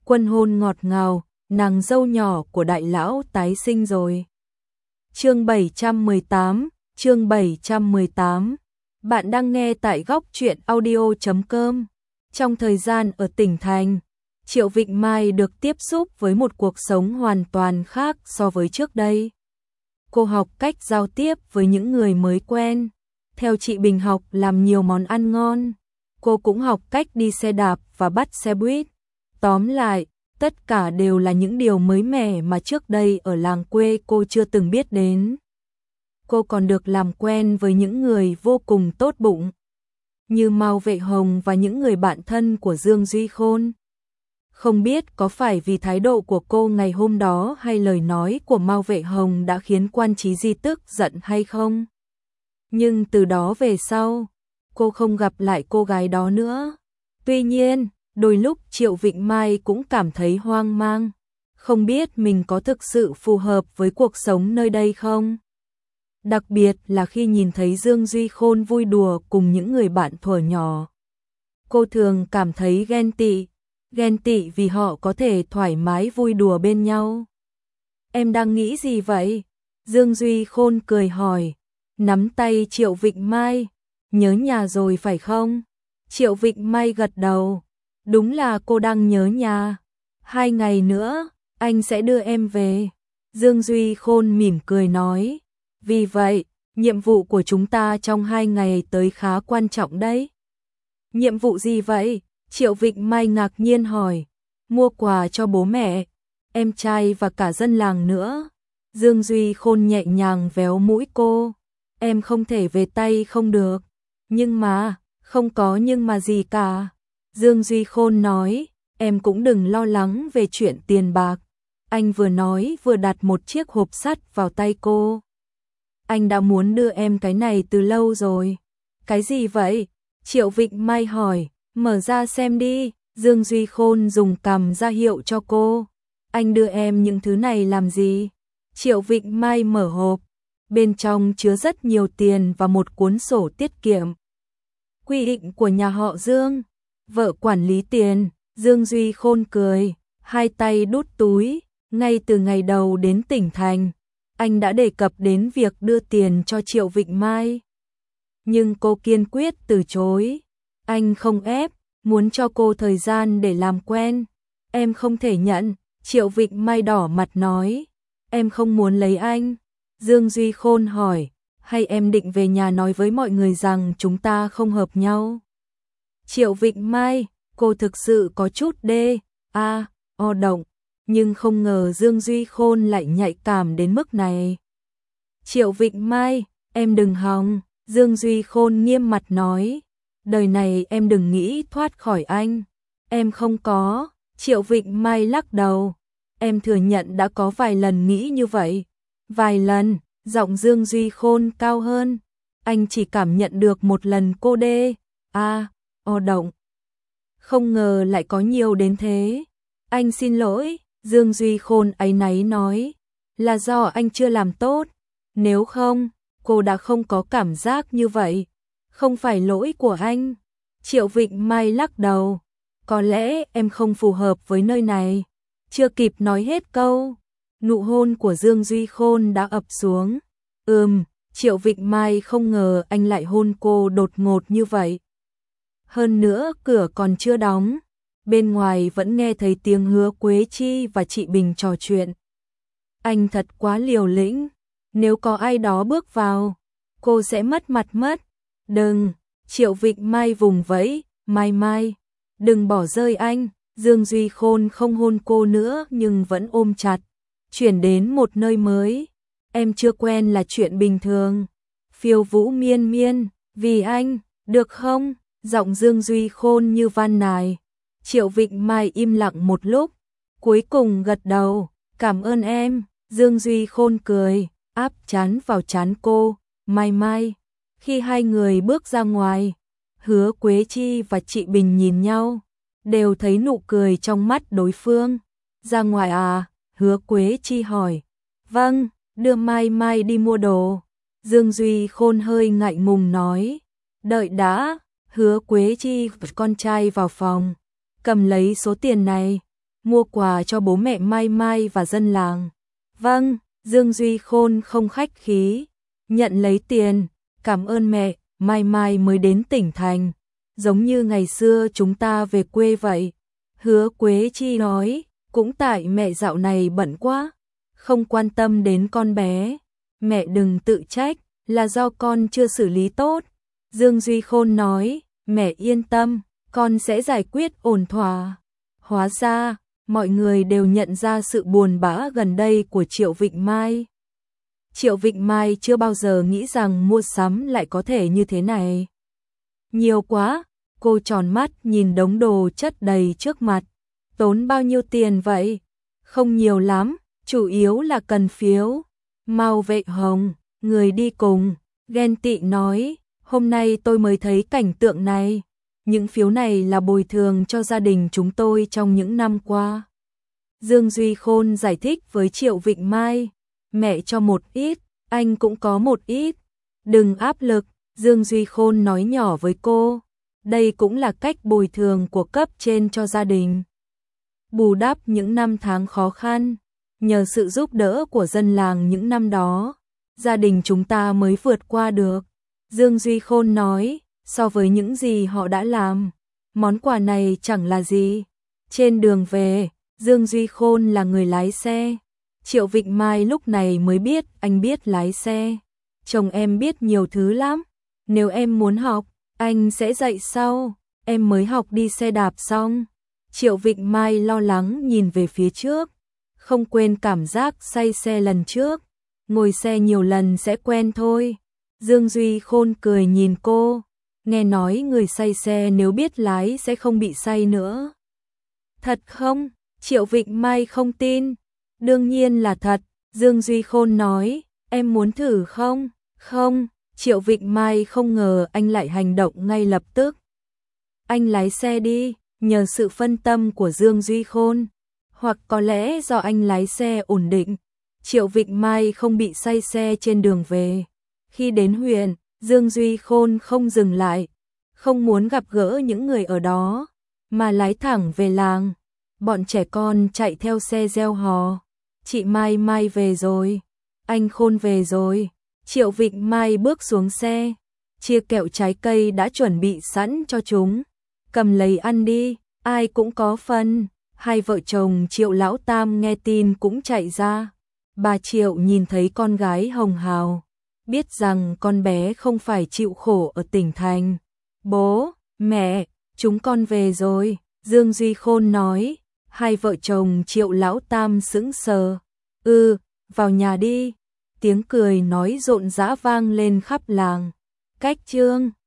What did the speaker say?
Quân hôn ngọt ngào, nàng dâu nhỏ của đại lão tái sinh rồi. Chương 718. Bạn đang nghe tại góc truyện audio.com. Trong thời gian ở tỉnh thành, Triệu Vịnh Mai được tiếp xúc với một cuộc sống hoàn toàn khác so với trước đây. Cô học cách giao tiếp với những người mới quen. Theo chị Bình học làm nhiều món ăn ngon. Cô cũng học cách đi xe đạp và bắt xe buýt. Tóm lại, tất cả đều là những điều mới mẻ mà trước đây ở làng quê cô chưa từng biết đến. Cô còn được làm quen với những người vô cùng tốt bụng, như Mao Vệ Hồng và những người bạn thân của Dương Duy Khôn. Không biết có phải vì thái độ của cô ngày hôm đó hay lời nói của Mao Vệ Hồng đã khiến Quan Chí Di tức giận hay không? Nhưng từ đó về sau, cô không gặp lại cô gái đó nữa. Tuy nhiên, đôi lúc Triệu Vịnh Mai cũng cảm thấy hoang mang, không biết mình có thực sự phù hợp với cuộc sống nơi đây không? Đặc biệt là khi nhìn thấy Dương Duy Khôn vui đùa cùng những người bạn thuở nhỏ. Cô thường cảm thấy ghen tị vì họ có thể thoải mái vui đùa bên nhau. Em đang nghĩ gì vậy? Dương Duy Khôn cười hỏi, nắm tay Triệu Vịnh Mai, nhớ nhà rồi phải không? Triệu Vịnh Mai gật đầu, đúng là cô đang nhớ nhà. 2 ngày nữa, anh sẽ đưa em về. Dương Duy Khôn mỉm cười nói, vì vậy, nhiệm vụ của chúng ta trong 2 ngày tới khá quan trọng đấy. Nhiệm vụ gì vậy? Triệu Vịnh Mai ngạc nhiên hỏi. Mua quà cho bố mẹ, em trai và cả dân làng nữa. Dương Duy Khôn nhẹ nhàng véo mũi cô. Em không thể về tay không được. Nhưng mà, không có nhưng mà gì cả. Dương Duy Khôn nói, em cũng đừng lo lắng về chuyện tiền bạc. Anh vừa nói vừa đặt một chiếc hộp sắt vào tay cô. Anh đã muốn đưa em cái này từ lâu rồi. Cái gì vậy? Triệu Vịnh Mai hỏi, mở ra xem đi. Dương Duy Khôn dùng cằm ra hiệu cho cô. Anh đưa em những thứ này làm gì? Triệu Vịnh Mai mở hộp. Bên trong chứa rất nhiều tiền và một cuốn sổ tiết kiệm. Quy định của nhà họ Dương. Vợ quản lý tiền. Dương Duy Khôn cười, hai tay đút túi. Ngay từ ngày đầu đến tỉnh thành, anh đã đề cập đến việc đưa tiền cho Triệu Vịnh Mai. Nhưng cô kiên quyết từ chối. Anh không ép, muốn cho cô thời gian để làm quen. Em không thể nhận. Triệu Vịnh Mai đỏ mặt nói. Em không muốn lấy anh. Dương Duy Khôn hỏi, hay em định về nhà nói với mọi người rằng chúng ta không hợp nhau? Triệu Vịnh Mai, cô thực sự có chút động, nhưng không ngờ Dương Duy Khôn lại nhạy cảm đến mức này. Triệu Vịnh Mai, em đừng hòng. Dương Duy Khôn nghiêm mặt nói, đời này em đừng nghĩ thoát khỏi anh. Em không có. Triệu Vịnh Mai lắc đầu. Em thừa nhận đã có vài lần nghĩ như vậy. Vài lần. Giọng Dương Duy Khôn cao hơn. Anh chỉ cảm nhận được một lần cô động. Không ngờ lại có nhiều đến thế. Anh xin lỗi. Dương Duy Khôn áy náy nói. Là do anh chưa làm tốt. Nếu không, cô đã không có cảm giác như vậy. Không phải lỗi của anh. Triệu Vịnh Mai lắc đầu. Có lẽ em không phù hợp với nơi này. Chưa kịp nói hết câu, nụ hôn của Dương Duy Khôn đã ập xuống. Triệu Vịnh Mai không ngờ anh lại hôn cô đột ngột như vậy. Hơn nữa cửa còn chưa đóng, bên ngoài vẫn nghe thấy tiếng Hứa Quế Chi và chị Bình trò chuyện. Anh thật quá liều lĩnh, nếu có ai đó bước vào, cô sẽ mất mặt mất. Đừng, Triệu Vịnh Mai vùng vẫy, Mai, đừng bỏ rơi anh. Dương Duy Khôn không hôn cô nữa nhưng vẫn ôm chặt. Chuyển đến một nơi mới, em chưa quen là chuyện bình thường. Phiêu vũ miên miên, vì anh, được không? Giọng Dương Duy Khôn như van nài. Triệu Vịnh Mai im lặng một lúc, cuối cùng gật đầu, cảm ơn em. Dương Duy Khôn cười, áp trán vào trán cô, Mai. Khi hai người bước ra ngoài, Hứa Quế Chi và chị Bình nhìn nhau, đều thấy nụ cười trong mắt đối phương. Ra ngoài à? Hứa Quế Chi hỏi. Vâng, đưa Mai đi mua đồ. Dương Duy Khôn hơi ngại ngùng nói. Đợi đã. Hứa Quế Chi con trai vào phòng, cầm lấy số tiền này. mua quà cho bố mẹ Mai Mai và dân làng. Vâng, Dương Duy Khôn không khách khí, nhận lấy tiền, cảm ơn mẹ, Mai Mai mới đến tỉnh thành, giống như ngày xưa chúng ta về quê vậy. Hứa Quế Chi nói, cũng tại mẹ dạo này bận quá, không quan tâm đến con bé. Mẹ đừng tự trách, là do con chưa xử lý tốt. Dương Duy Khôn nói, mẹ yên tâm, con sẽ giải quyết ổn thỏa. Hóa ra, mọi người đều nhận ra sự buồn bã gần đây của Triệu Vịnh Mai. Triệu Vịnh Mai chưa bao giờ nghĩ rằng mua sắm lại có thể như thế này. Nhiều quá, cô tròn mắt nhìn đống đồ chất đầy trước mặt. Tốn bao nhiêu tiền vậy? Không nhiều lắm, chủ yếu là cần phiếu. Mao Vệ Hồng, người đi cùng, ghen tị nói, hôm nay tôi mới thấy cảnh tượng này. Những phiếu này là bồi thường cho gia đình chúng tôi trong những năm qua. Dương Duy Khôn giải thích với Triệu Vịnh Mai, mẹ cho một ít, anh cũng có một ít. Đừng áp lực, Dương Duy Khôn nói nhỏ với cô. Đây cũng là cách bồi thường của cấp trên cho gia đình. Bù đắp những năm tháng khó khăn, nhờ sự giúp đỡ của dân làng những năm đó, gia đình chúng ta mới vượt qua được. Dương Duy Khôn nói, so với những gì họ đã làm, món quà này chẳng là gì. Trên đường về, Dương Duy Khôn là người lái xe. Triệu Vịnh Mai lúc này mới biết anh biết lái xe. Chồng em biết nhiều thứ lắm. Nếu em muốn học, anh sẽ dạy sau. Em mới học đi xe đạp xong. Triệu Vịnh Mai lo lắng nhìn về phía trước. Không quên cảm giác say xe lần trước. Ngồi xe nhiều lần sẽ quen thôi. Dương Duy Khôn cười nhìn cô. Nghe nói người say xe nếu biết lái sẽ không bị say nữa. Thật không? Triệu Vịnh Mai không tin. Đương nhiên là thật, Dương Duy Khôn nói, em muốn thử không? Không, Triệu Vịnh Mai không ngờ anh lại hành động ngay lập tức. Anh lái xe đi, nhờ sự phân tâm của Dương Duy Khôn, hoặc có lẽ do anh lái xe ổn định, Triệu Vịnh Mai không bị say xe trên đường về. Khi đến huyện, Dương Duy Khôn không dừng lại, không muốn gặp gỡ những người ở đó, mà lái thẳng về làng. Bọn trẻ con chạy theo xe reo hò. Chị Mai Mai về rồi, anh Khôn về rồi. Triệu Vịnh Mai bước xuống xe, chia kẹo trái cây đã chuẩn bị sẵn cho chúng. Cầm lấy ăn đi, ai cũng có phần. Hai vợ chồng Triệu Lão Tam nghe tin cũng chạy ra. Bà Triệu nhìn thấy con gái hồng hào, biết rằng con bé không phải chịu khổ ở tỉnh thành. Bố, mẹ, chúng con về rồi, Dương Duy Khôn nói. Hai vợ chồng Triệu Lão Tam sững sờ. Vào nhà đi. Tiếng cười nói rộn rã vang lên khắp làng. Cách chương